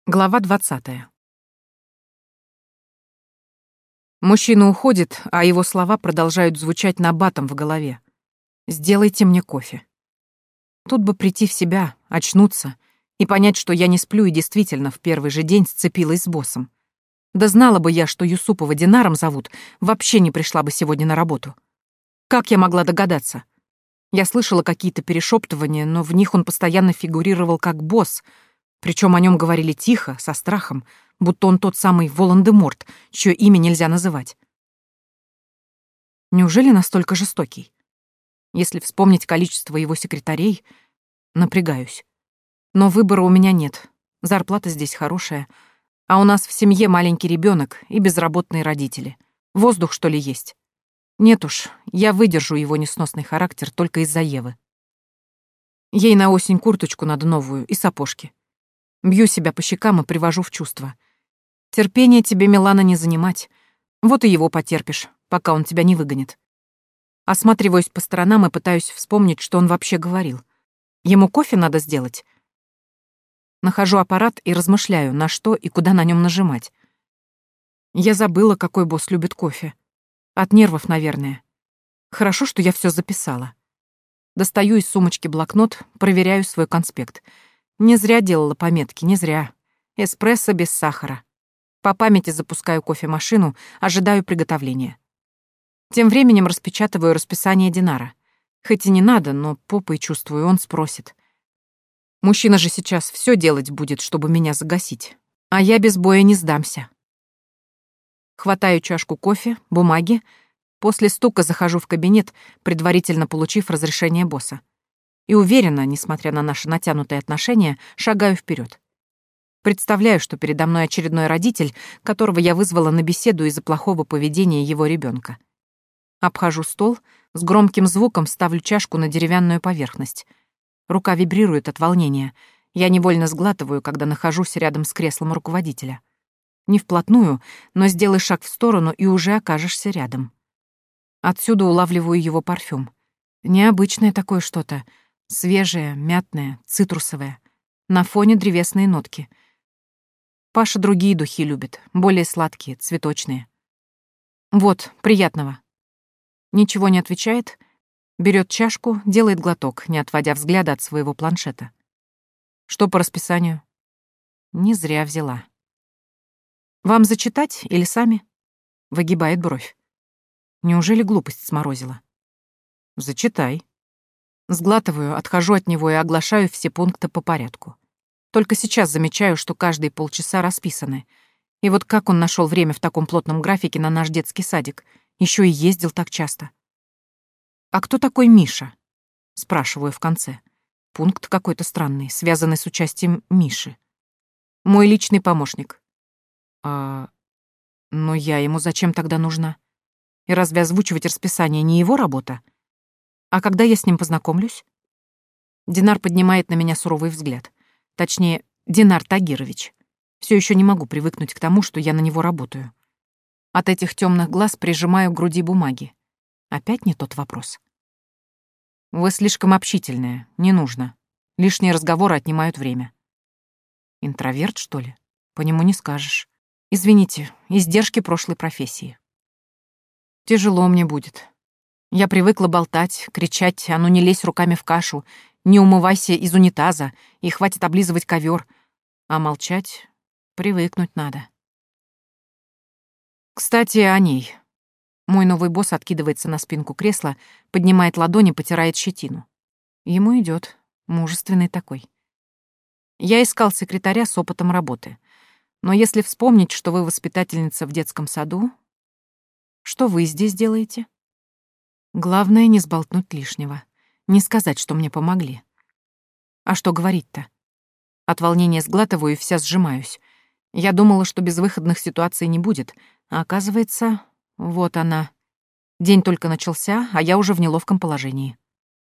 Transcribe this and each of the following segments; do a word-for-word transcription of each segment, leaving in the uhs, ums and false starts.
Глава двадцатая. Мужчина уходит, а его слова продолжают звучать набатом в голове. «Сделайте мне кофе». Тут бы прийти в себя, очнуться и понять, что я не сплю и действительно в первый же день сцепилась с боссом. Да знала бы я, что Юсупова Динаром зовут, вообще не пришла бы сегодня на работу. Как я могла догадаться? Я слышала какие-то перешептывания, но в них он постоянно фигурировал как босс, причем о нем говорили тихо, со страхом, будто он тот самый Волан-де-Морт, чье имя нельзя называть. Неужели настолько жестокий? Если вспомнить количество его секретарей, напрягаюсь. Но выбора у меня нет. Зарплата здесь хорошая, а у нас в семье маленький ребенок и безработные родители. Воздух, что ли, есть? Нет уж, я выдержу его несносный характер только из-за Евы. Ей на осень курточку надо новую и сапожки. Бью себя по щекам и привожу в чувство. Терпение тебе, Милана, не занимать. Вот и его потерпишь, пока он тебя не выгонит. Осматриваюсь по сторонам и пытаюсь вспомнить, что он вообще говорил. Ему кофе надо сделать? Нахожу аппарат и размышляю, на что и куда на нем нажимать. Я забыла, какой босс любит кофе. От нервов, наверное. Хорошо, что я все записала. Достаю из сумочки блокнот, проверяю свой конспект. Не зря делала пометки, не зря. Эспрессо без сахара. По памяти запускаю кофемашину, ожидаю приготовления. Тем временем распечатываю расписание Динара. Хоть и не надо, но попой чувствую, он спросит. Мужчина же сейчас все делать будет, чтобы меня загасить. А я без боя не сдамся. Хватаю чашку кофе, бумаги. После стука захожу в кабинет, предварительно получив разрешение босса. И уверенно, несмотря на наши натянутые отношения, шагаю вперед. Представляю, что передо мной очередной родитель, которого я вызвала на беседу из-за плохого поведения его ребенка. Обхожу стол, с громким звуком ставлю чашку на деревянную поверхность. Рука вибрирует от волнения. Я невольно сглатываю, когда нахожусь рядом с креслом руководителя. Не вплотную, но сделай шаг в сторону, и уже окажешься рядом. Отсюда улавливаю его парфюм. Необычное такое что-то. Свежее, мятное, цитрусовое. На фоне древесные нотки. Паша другие духи любит, более сладкие, цветочные. Вот, приятного. Ничего не отвечает, берет чашку, делает глоток, не отводя взгляда от своего планшета. Что по расписанию? Не зря взяла. Вам зачитать или сами? Выгибает бровь. Неужели глупость сморозила? Зачитай. Сглатываю, отхожу от него и оглашаю все пункты по порядку. Только сейчас замечаю, что каждые полчаса расписаны. И вот как он нашел время в таком плотном графике на наш детский садик? Еще и ездил так часто. «А кто такой Миша?» — спрашиваю в конце. Пункт какой-то странный, связанный с участием Миши. «Мой личный помощник». «А... но я ему зачем тогда нужна? И разве озвучивать расписание не его работа? А когда я с ним познакомлюсь?» Динар поднимает на меня суровый взгляд. Точнее, Динар Тагирович. Все еще не могу привыкнуть к тому, что я на него работаю. От этих темных глаз прижимаю к груди бумаги. Опять не тот вопрос. Вы слишком общительная, не нужно. Лишние разговоры отнимают время. Интроверт, что ли? По нему не скажешь. Извините, издержки прошлой профессии. Тяжело мне будет. Я привыкла болтать, кричать: «А ну не лезь руками в кашу, не умывайся из унитаза, и хватит облизывать ковер». А молчать привыкнуть надо. Кстати, о ней. Мой новый босс откидывается на спинку кресла, поднимает ладони, потирает щетину. Ему идет, мужественный такой. Я искал секретаря с опытом работы. Но если вспомнить, что вы воспитательница в детском саду, что вы здесь делаете? Главное, не сболтнуть лишнего. Не сказать, что мне помогли. А что говорить-то? От волнения сглатываю и вся сжимаюсь. Я думала, что безвыходных ситуаций не будет, а оказывается, вот она. День только начался, а я уже в неловком положении.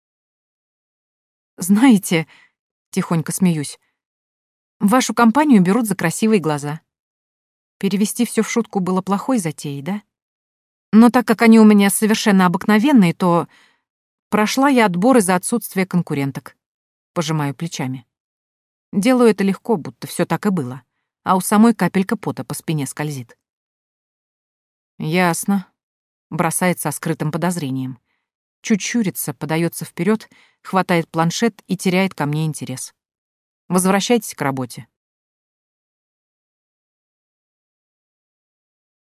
«Знаете, — тихонько смеюсь, — вашу компанию берут за красивые глаза». Перевести все в шутку было плохой затеей, да? Но так как они у меня совершенно обыкновенные, то прошла я отбор из-за отсутствия конкуренток. Пожимаю плечами. Делаю это легко, будто все так и было. а у самой капелька пота по спине скользит. «Ясно», — бросает со скрытым подозрением. Чуть щурится, подается вперед, хватает планшет и теряет ко мне интерес. «Возвращайтесь к работе.